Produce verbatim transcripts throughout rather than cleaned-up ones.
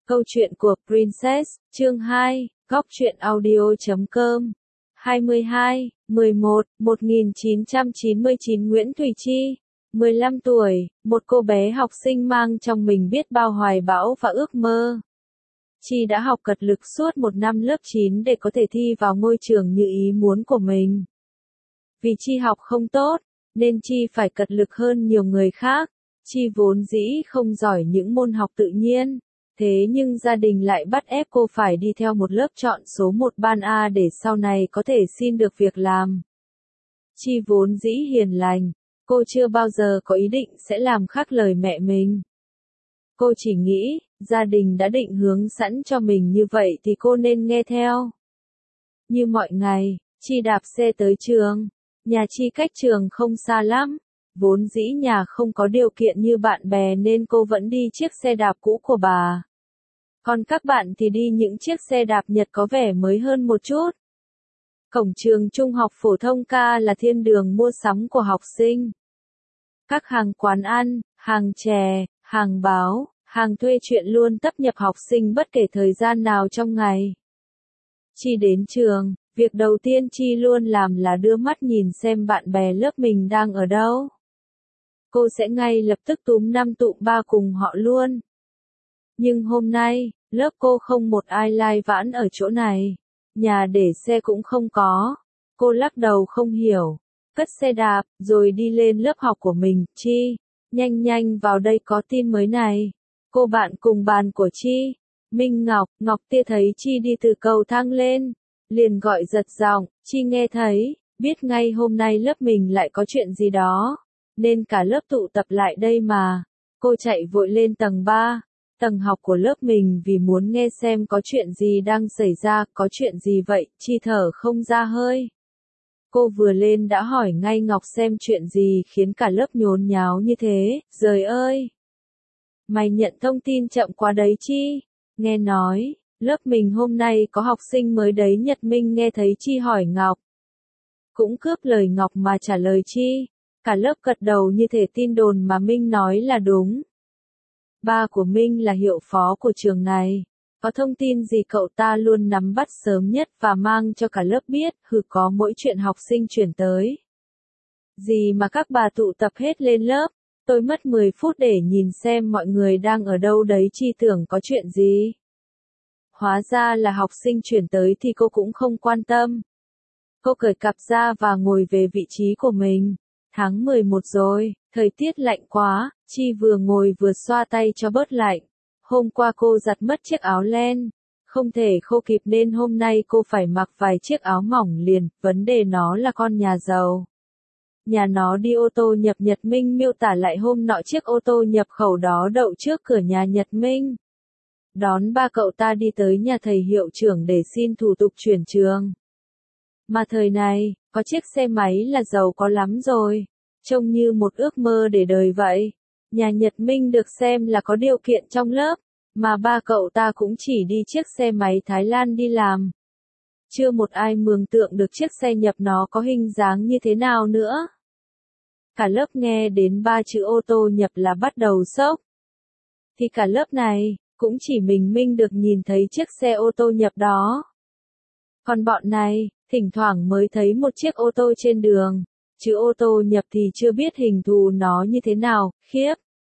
Câu chuyện của Princess, chương hai, góc truyện audio chấm com. hai mươi hai, mười một, một nghìn chín trăm chín mươi chín Nguyễn Thùy Chi, mười lăm tuổi, một cô bé học sinh mang trong mình biết bao hoài bão và ước mơ. Chi đã học cật lực suốt một năm lớp chín để có thể thi vào ngôi trường như ý muốn của mình. Vì Chi học không tốt, nên Chi phải cật lực hơn nhiều người khác. Chi vốn dĩ không giỏi những môn học tự nhiên. Thế nhưng gia đình lại bắt ép cô phải đi theo một lớp chọn số một ban A để sau này có thể xin được việc làm. Chi vốn dĩ hiền lành, cô chưa bao giờ có ý định sẽ làm khác lời mẹ mình. Cô chỉ nghĩ, gia đình đã định hướng sẵn cho mình như vậy thì cô nên nghe theo. Như mọi ngày, Chi đạp xe tới trường. Nhà Chi cách trường không xa lắm. Vốn dĩ nhà không có điều kiện như bạn bè nên cô vẫn đi chiếc xe đạp cũ của bà. Còn các bạn thì đi những chiếc xe đạp Nhật có vẻ mới hơn một chút. Cổng trường trung học phổ thông Ca là thiên đường mua sắm của học sinh. Các hàng quán ăn, hàng chè, hàng báo, hàng thuê truyện luôn tấp nhập học sinh bất kể thời gian nào trong ngày. Chi đến trường, việc đầu tiên Chi luôn làm là đưa mắt nhìn xem bạn bè lớp mình đang ở đâu. Cô sẽ ngay lập tức túm năm tụm ba cùng họ luôn. Nhưng hôm nay, lớp cô không một ai lai vãn ở chỗ này. Nhà để xe cũng không có. Cô lắc đầu không hiểu. Cất xe đạp, rồi đi lên lớp học của mình. Chi, nhanh nhanh vào đây có tin mới này. Cô bạn cùng bàn của Chi, Minh Ngọc, Ngọc Tia thấy Chi đi từ cầu thang lên. Liền gọi giật giọng, Chi nghe thấy, biết ngay hôm nay lớp mình lại có chuyện gì đó. Nên cả lớp tụ tập lại đây mà. Cô chạy vội lên tầng ba, tầng học của lớp mình vì muốn nghe xem có chuyện gì đang xảy ra, có chuyện gì vậy, Chi thở không ra hơi. Cô vừa lên đã hỏi ngay Ngọc xem chuyện gì khiến cả lớp nhốn nháo như thế, giời ơi! Mày nhận thông tin chậm quá đấy Chi, nghe nói, lớp mình hôm nay có học sinh mới đấy. Nhật Minh nghe thấy Chi hỏi Ngọc. Cũng cướp lời Ngọc mà trả lời Chi. Cả lớp gật đầu như thể tin đồn mà Minh nói là đúng. Ba của Minh là hiệu phó của trường này. Có thông tin gì cậu ta luôn nắm bắt sớm nhất và mang cho cả lớp biết, hừ có mỗi chuyện học sinh chuyển tới. Gì mà các bà tụ tập hết lên lớp, tôi mất mười phút để nhìn xem mọi người đang ở đâu đấy. Chi tưởng có chuyện gì. Hóa ra là học sinh chuyển tới thì cô cũng không quan tâm. Cô cởi cặp ra và ngồi về vị trí của mình. Tháng mười một rồi, thời tiết lạnh quá, Chi vừa ngồi vừa xoa tay cho bớt lạnh. Hôm qua cô giặt mất chiếc áo len, không thể khô kịp nên hôm nay cô phải mặc vài chiếc áo mỏng liền, vấn đề nó là con nhà giàu. Nhà nó đi ô tô nhập. Nhật Minh miêu tả lại hôm nọ chiếc ô tô nhập khẩu đó đậu trước cửa nhà Nhật Minh. Đón ba cậu ta đi tới nhà thầy hiệu trưởng để xin thủ tục chuyển trường. Mà thời này, có chiếc xe máy là giàu có lắm rồi, trông như một ước mơ để đời vậy. Nhà Nhật Minh được xem là có điều kiện trong lớp, mà ba cậu ta cũng chỉ đi chiếc xe máy Thái Lan đi làm. Chưa một ai mường tượng được chiếc xe nhập nó có hình dáng như thế nào nữa. Cả lớp nghe đến ba chữ ô tô nhập là bắt đầu sốc. Thì cả lớp này, cũng chỉ mình Minh được nhìn thấy chiếc xe ô tô nhập đó. Còn bọn này, thỉnh thoảng mới thấy một chiếc ô tô trên đường, chứ ô tô nhập thì chưa biết hình thù nó như thế nào, khiếp.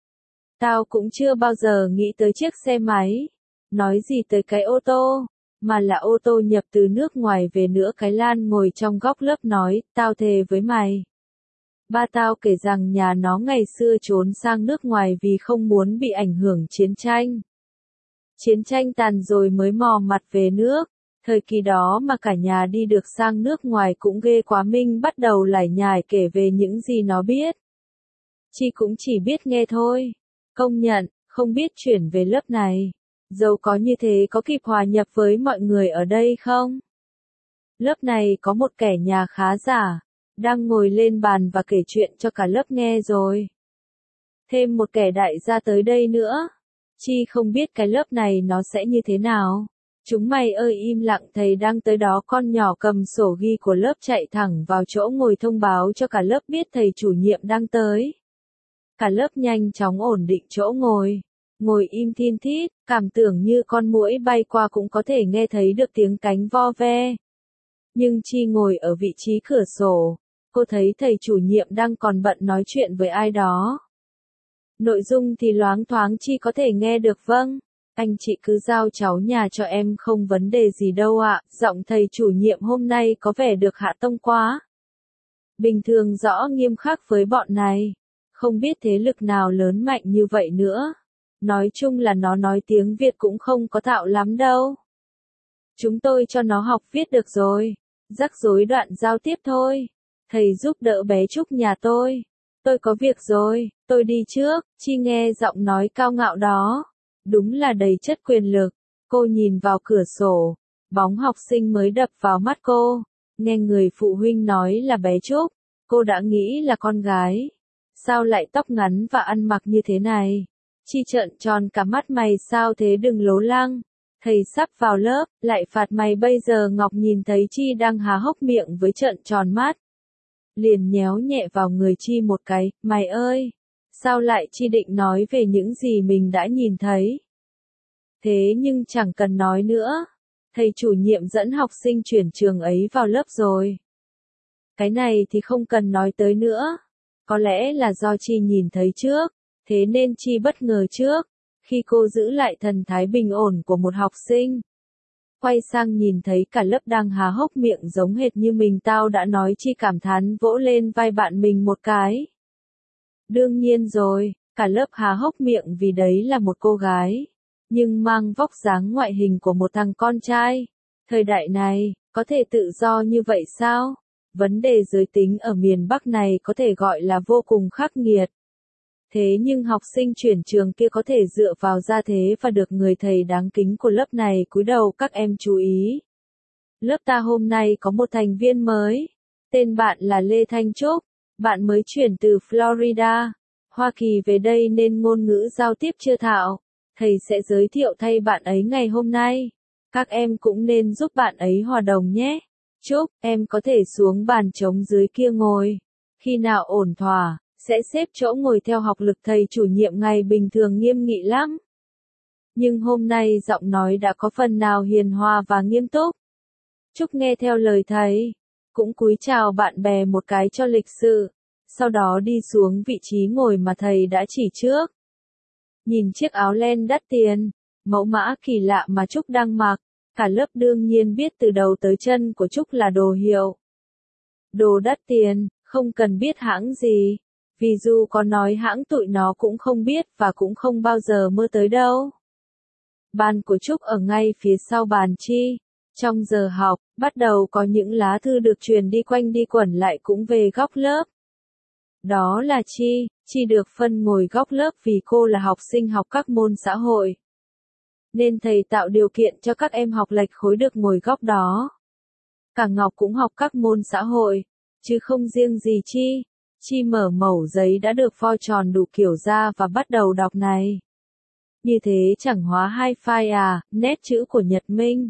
Tao cũng chưa bao giờ nghĩ tới chiếc xe máy, nói gì tới cái ô tô, mà là ô tô nhập từ nước ngoài về nữa. Cái Lan ngồi trong góc lớp nói, tao thề với mày. Ba tao kể rằng nhà nó ngày xưa trốn sang nước ngoài vì không muốn bị ảnh hưởng chiến tranh. Chiến tranh tàn rồi mới mò mặt về nước. Thời kỳ đó mà cả nhà đi được sang nước ngoài cũng ghê quá. Minh bắt đầu lải nhải kể về những gì nó biết. Chi cũng chỉ biết nghe thôi. Công nhận, không biết chuyển về lớp này. Dẫu có như thế có kịp hòa nhập với mọi người ở đây không? Lớp này có một kẻ nhà khá giả, đang ngồi lên bàn và kể chuyện cho cả lớp nghe rồi. Thêm một kẻ đại gia tới đây nữa. Chi không biết cái lớp này nó sẽ như thế nào. Chúng mày ơi im lặng, thầy đang tới đó. Con nhỏ cầm sổ ghi của lớp chạy thẳng vào chỗ ngồi thông báo cho cả lớp biết thầy chủ nhiệm đang tới. Cả lớp nhanh chóng ổn định chỗ ngồi. ngồi im thin thít, cảm tưởng như con muỗi bay qua cũng có thể nghe thấy được tiếng cánh vo ve. Nhưng Chi ngồi ở vị trí cửa sổ, cô thấy thầy chủ nhiệm đang còn bận nói chuyện với ai đó. Nội dung thì loáng thoáng Chi có thể nghe được. Vâng, anh chị cứ giao cháu nhà cho em, không vấn đề gì đâu ạ. Giọng thầy chủ nhiệm hôm nay có vẻ được hạ tông quá. Bình thường rõ nghiêm khắc với bọn này, không biết thế lực nào lớn mạnh như vậy nữa. Nói chung là nó nói tiếng Việt cũng không có thạo lắm đâu. Chúng tôi cho nó học viết được rồi, rắc rối đoạn giao tiếp thôi. Thầy giúp đỡ bé Trúc nhà tôi. Tôi có việc rồi, tôi đi trước. Chi nghe giọng nói cao ngạo đó, đúng là đầy chất quyền lực. Cô nhìn vào cửa sổ, bóng học sinh mới đập vào mắt cô. Nghe người phụ huynh nói là bé Trúc, cô đã nghĩ là con gái. Sao lại tóc ngắn và ăn mặc như thế này? Chi trợn tròn cả mắt, mày sao thế, đừng lố lăng. Thầy sắp vào lớp, lại phạt mày bây giờ. Ngọc nhìn thấy Chi đang há hốc miệng với trợn tròn mắt, liền nhéo nhẹ vào người Chi một cái. Mày ơi, sao lại? Chi định nói về những gì mình đã nhìn thấy. Thế nhưng chẳng cần nói nữa. Thầy chủ nhiệm dẫn học sinh chuyển trường ấy vào lớp rồi. Cái này thì không cần nói tới nữa. Có lẽ là do Chi nhìn thấy trước, thế nên Chi bất ngờ trước, khi cô giữ lại thần thái bình ổn của một học sinh. Quay sang nhìn thấy cả lớp đang há hốc miệng giống hệt như mình. Tao đã nói. Chi cảm thán vỗ lên vai bạn mình một cái. Đương nhiên rồi, cả lớp há hốc miệng vì đấy là một cô gái, nhưng mang vóc dáng ngoại hình của một thằng con trai. Thời đại này, có thể tự do như vậy sao? Vấn đề giới tính ở miền Bắc này có thể gọi là vô cùng khắc nghiệt. Thế nhưng học sinh chuyển trường kia có thể dựa vào gia thế và được người thầy đáng kính của lớp này cúi đầu. Các em chú ý. Lớp ta hôm nay có một thành viên mới. Tên bạn là Lê Thanh Trúc. Bạn mới chuyển từ Florida, Hoa Kỳ về đây nên ngôn ngữ giao tiếp chưa thạo. Thầy sẽ giới thiệu thay bạn ấy ngày hôm nay. Các em cũng nên giúp bạn ấy hòa đồng nhé. Trúc, em có thể xuống bàn trống dưới kia ngồi. Khi nào ổn thỏa, sẽ xếp chỗ ngồi theo học lực. Thầy chủ nhiệm ngày bình thường nghiêm nghị lắm, nhưng hôm nay giọng nói đã có phần nào hiền hòa và nghiêm túc. Trúc nghe theo lời thầy, cũng cúi chào bạn bè một cái cho lịch sự, sau đó đi xuống vị trí ngồi mà thầy đã chỉ trước. Nhìn chiếc áo len đắt tiền, mẫu mã kỳ lạ mà Trúc đang mặc, cả lớp đương nhiên biết từ đầu tới chân của Trúc là đồ hiệu. Đồ đắt tiền, không cần biết hãng gì, vì dù có nói hãng tụi nó cũng không biết và cũng không bao giờ mơ tới đâu. Bàn của Trúc ở ngay phía sau bàn Chi. Trong giờ học, bắt đầu có những lá thư được truyền đi quanh đi quẩn lại cũng về góc lớp. Đó là Chi. Chi được phân ngồi góc lớp vì cô là học sinh học các môn xã hội, nên thầy tạo điều kiện cho các em học lệch khối được ngồi góc đó. Cả Ngọc cũng học các môn xã hội, chứ không riêng gì Chi. Chi mở mẩu giấy đã được pho tròn đủ kiểu ra và bắt đầu đọc này. Như thế chẳng hóa hi-fi à, nét chữ của Nhật Minh.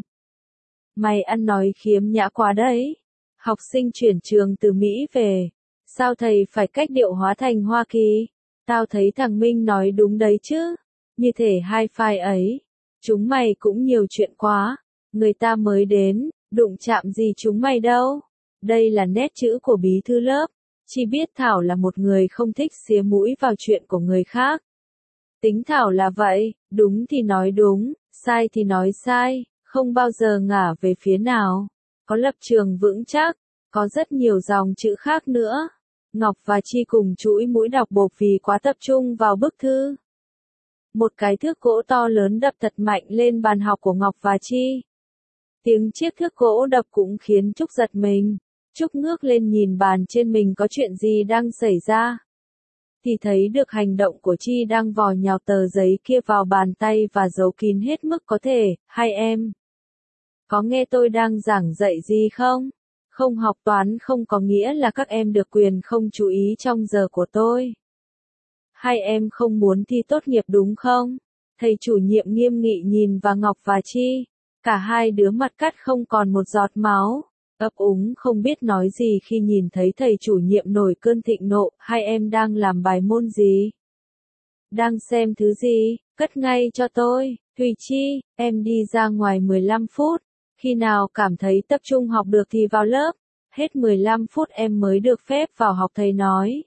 Mày ăn nói khiếm nhã quá đấy. Học sinh chuyển trường từ Mỹ về, sao thầy phải cách điệu hóa thành Hoa Kỳ? Tao thấy thằng Minh nói đúng đấy chứ. Như thể hi-fi ấy, chúng mày cũng nhiều chuyện quá. Người ta mới đến, đụng chạm gì chúng mày đâu. Đây là nét chữ của bí thư lớp. Chi biết Thảo là một người không thích xía mũi vào chuyện của người khác. Tính Thảo là vậy, đúng thì nói đúng, sai thì nói sai, không bao giờ ngả về phía nào. Có lập trường vững chắc, có rất nhiều dòng chữ khác nữa. Ngọc và Chi cùng chúi mũi đọc bộp vì quá tập trung vào bức thư. Một cái thước gỗ to lớn đập thật mạnh lên bàn học của Ngọc và Chi. Tiếng chiếc thước gỗ đập cũng khiến Trúc giật mình. Trúc ngước lên nhìn bàn trên mình có chuyện gì đang xảy ra. Thì thấy được hành động của Chi đang vò nhào tờ giấy kia vào bàn tay và giấu kín hết mức có thể. Hai em có nghe tôi đang giảng dạy gì không? Không học toán không có nghĩa là các em được quyền không chú ý trong giờ của tôi. Hai em không muốn thi tốt nghiệp đúng không? Thầy chủ nhiệm nghiêm nghị nhìn vào Ngọc và Chi. Cả hai đứa mặt cắt không còn một giọt máu. Ấp úng không biết nói gì khi nhìn thấy thầy chủ nhiệm nổi cơn thịnh nộ. Hai em đang làm bài môn gì? Đang xem thứ gì, cất ngay cho tôi. Thùy Chi, em đi ra ngoài mười lăm phút. Khi nào cảm thấy tập trung học được thì vào lớp. Hết mười lăm phút em mới được phép vào học, thầy nói.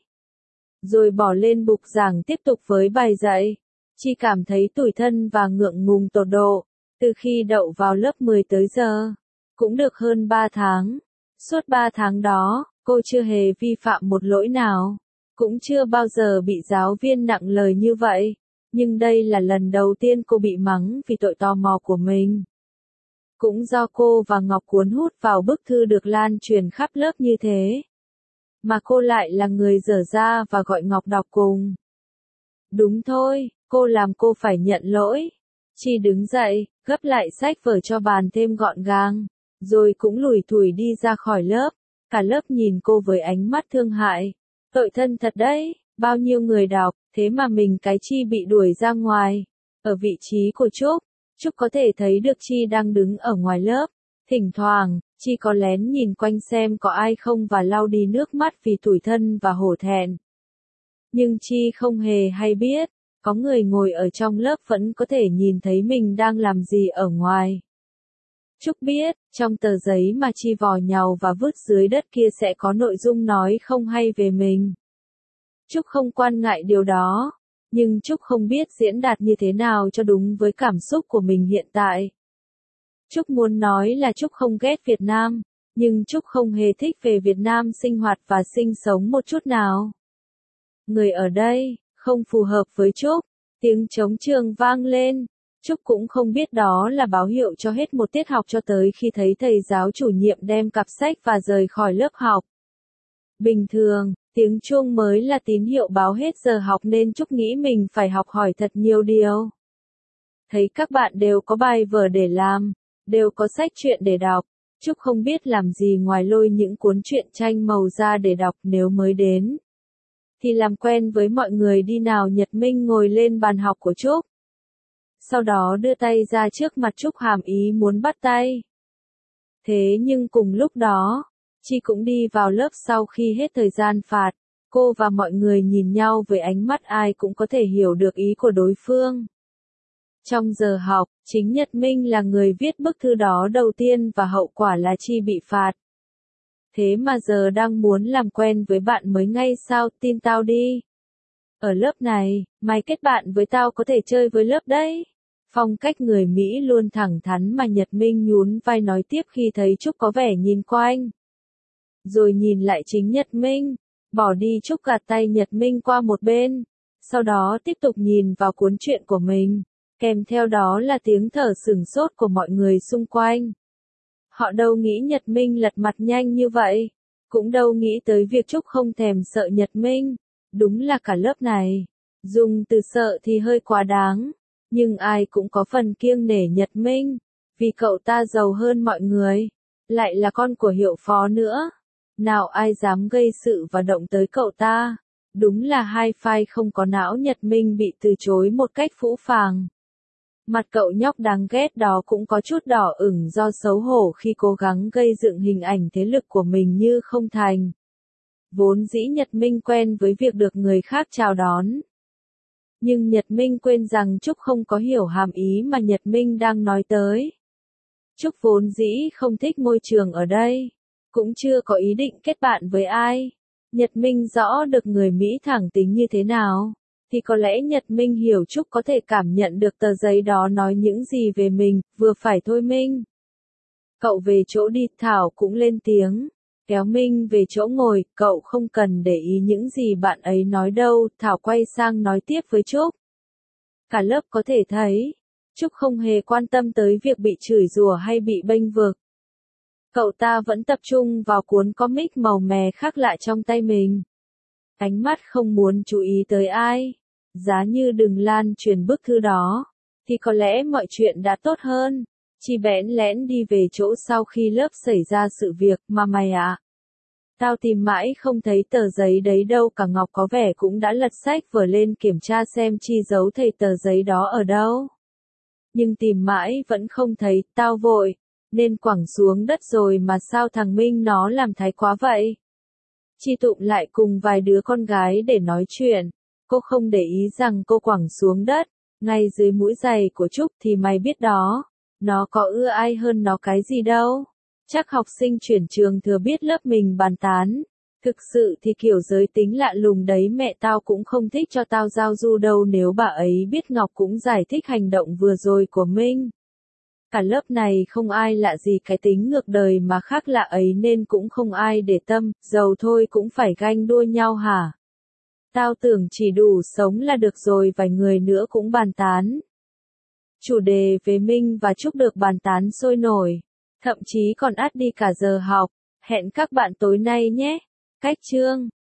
Rồi bỏ lên bục giảng tiếp tục với bài dạy. Chi cảm thấy tủi thân và ngượng ngùng tột độ. Từ khi đậu vào lớp mười tới giờ, cũng được hơn ba tháng. Suốt ba tháng đó, cô chưa hề vi phạm một lỗi nào. Cũng chưa bao giờ bị giáo viên nặng lời như vậy. Nhưng đây là lần đầu tiên cô bị mắng vì tội tò mò của mình. Cũng do cô và Ngọc cuốn hút vào bức thư được lan truyền khắp lớp như thế. Mà cô lại là người dở ra và gọi Ngọc đọc cùng. Đúng thôi, cô làm cô phải nhận lỗi. Chi đứng dậy, gấp lại sách vở cho bàn thêm gọn gàng. Rồi cũng lủi thủi đi ra khỏi lớp. Cả lớp nhìn cô với ánh mắt thương hại. Tội thân thật đấy, bao nhiêu người đọc, thế mà mình cái Chi bị đuổi ra ngoài. Ở vị trí của Trúc, Trúc có thể thấy được Chi đang đứng ở ngoài lớp. Thỉnh thoảng, Chi có lén nhìn quanh xem có ai không và lau đi nước mắt vì tủi thân và hổ thẹn. Nhưng Chi không hề hay biết, có người ngồi ở trong lớp vẫn có thể nhìn thấy mình đang làm gì ở ngoài. Trúc biết, trong tờ giấy mà Chi vò nhàu và vứt dưới đất kia sẽ có nội dung nói không hay về mình. Trúc không quan ngại điều đó, nhưng Trúc không biết diễn đạt như thế nào cho đúng với cảm xúc của mình hiện tại. Trúc muốn nói là Trúc không ghét Việt Nam, nhưng Trúc không hề thích về Việt Nam sinh hoạt và sinh sống một chút nào. Người ở đây, không phù hợp với Trúc, tiếng trống trường vang lên. Trúc cũng không biết đó là báo hiệu cho hết một tiết học cho tới khi thấy thầy giáo chủ nhiệm đem cặp sách và rời khỏi lớp học. Bình thường, tiếng chuông mới là tín hiệu báo hết giờ học nên Trúc nghĩ mình phải học hỏi thật nhiều điều. Thấy các bạn đều có bài vở để làm, đều có sách truyện để đọc. Trúc không biết làm gì ngoài lôi những cuốn truyện tranh màu ra để đọc. Nếu mới đến thì làm quen với mọi người đi nào. Nhật Minh ngồi lên bàn học của Trúc. Sau đó đưa tay ra trước mặt Trúc hàm ý muốn bắt tay. Thế nhưng cùng lúc đó, Chi cũng đi vào lớp sau khi hết thời gian phạt. Cô và mọi người nhìn nhau với ánh mắt ai cũng có thể hiểu được ý của đối phương. Trong giờ học, chính Nhật Minh là người viết bức thư đó đầu tiên và hậu quả là Chi bị phạt. Thế mà giờ đang muốn làm quen với bạn mới ngay sao, tin tao đi. Ở lớp này, mày kết bạn với tao có thể chơi với lớp đấy. Phong cách người Mỹ luôn thẳng thắn mà Nhật Minh nhún vai nói tiếp khi thấy Trúc có vẻ nhìn quanh. Rồi nhìn lại chính Nhật Minh, bỏ đi. Trúc gạt tay Nhật Minh qua một bên. Sau đó tiếp tục nhìn vào cuốn truyện của mình. Kèm theo đó là tiếng thở sửng sốt của mọi người xung quanh. Họ đâu nghĩ Nhật Minh lật mặt nhanh như vậy. Cũng đâu nghĩ tới việc Trúc không thèm sợ Nhật Minh. Đúng là cả lớp này. Dùng từ sợ thì hơi quá đáng. Nhưng ai cũng có phần kiêng nể Nhật Minh. Vì cậu ta giàu hơn mọi người. Lại là con của hiệu phó nữa. Nào ai dám gây sự và động tới cậu ta. Đúng là hai phai không có não. Nhật Minh bị từ chối một cách phũ phàng. Mặt cậu nhóc đáng ghét đó cũng có chút đỏ ửng do xấu hổ khi cố gắng gây dựng hình ảnh thế lực của mình như không thành. Vốn dĩ Nhật Minh quen với việc được người khác chào đón. Nhưng Nhật Minh quên rằng Trúc không có hiểu hàm ý mà Nhật Minh đang nói tới. Trúc vốn dĩ không thích môi trường ở đây. Cũng chưa có ý định kết bạn với ai. Nhật Minh rõ được người Mỹ thẳng tính như thế nào. Thì có lẽ Nhật Minh hiểu Trúc có thể cảm nhận được tờ giấy đó nói những gì về mình, vừa phải thôi Minh. Cậu về chỗ đi, Thảo cũng lên tiếng. Kéo Minh về chỗ ngồi, cậu không cần để ý những gì bạn ấy nói đâu. Thảo quay sang nói tiếp với Trúc. Cả lớp có thể thấy, Trúc không hề quan tâm tới việc bị chửi rủa hay bị bênh vực. Cậu ta vẫn tập trung vào cuốn comic màu mè khác lạ trong tay mình. Ánh mắt không muốn chú ý tới ai. Giá như đừng lan truyền bức thư đó, thì có lẽ mọi chuyện đã tốt hơn. Chi bẽn lẽn đi về chỗ sau khi lớp xảy ra sự việc. Mà mày ạ, tao tìm mãi không thấy tờ giấy đấy đâu. Cả Ngọc có vẻ cũng đã lật sách vở lên kiểm tra xem Chi giấu thầy tờ giấy đó ở đâu. Nhưng tìm mãi vẫn không thấy. Tao vội nên quẳng xuống đất rồi. Mà sao thằng Minh nó làm thái quá vậy? Chi tụm lại cùng vài đứa con gái để nói chuyện. Cô không để ý rằng cô quẳng xuống đất, ngay dưới mũi giày của Trúc thì mày biết đó, nó có ưa ai hơn nó cái gì đâu. Chắc học sinh chuyển trường thừa biết lớp mình bàn tán. Thực sự thì kiểu giới tính lạ lùng đấy mẹ tao cũng không thích cho tao giao du đâu nếu bà ấy biết Ngọc cũng giải thích hành động vừa rồi của Minh. Cả lớp này không ai lạ gì cái tính ngược đời mà khác lạ ấy nên cũng không ai để tâm, giàu thôi cũng phải ganh đua nhau hả? Tao tưởng chỉ đủ sống là được rồi vài người nữa cũng bàn tán. Chủ đề về Minh và Trúc được bàn tán sôi nổi, thậm chí còn át đi cả giờ học. Hẹn các bạn tối nay nhé. Cách chương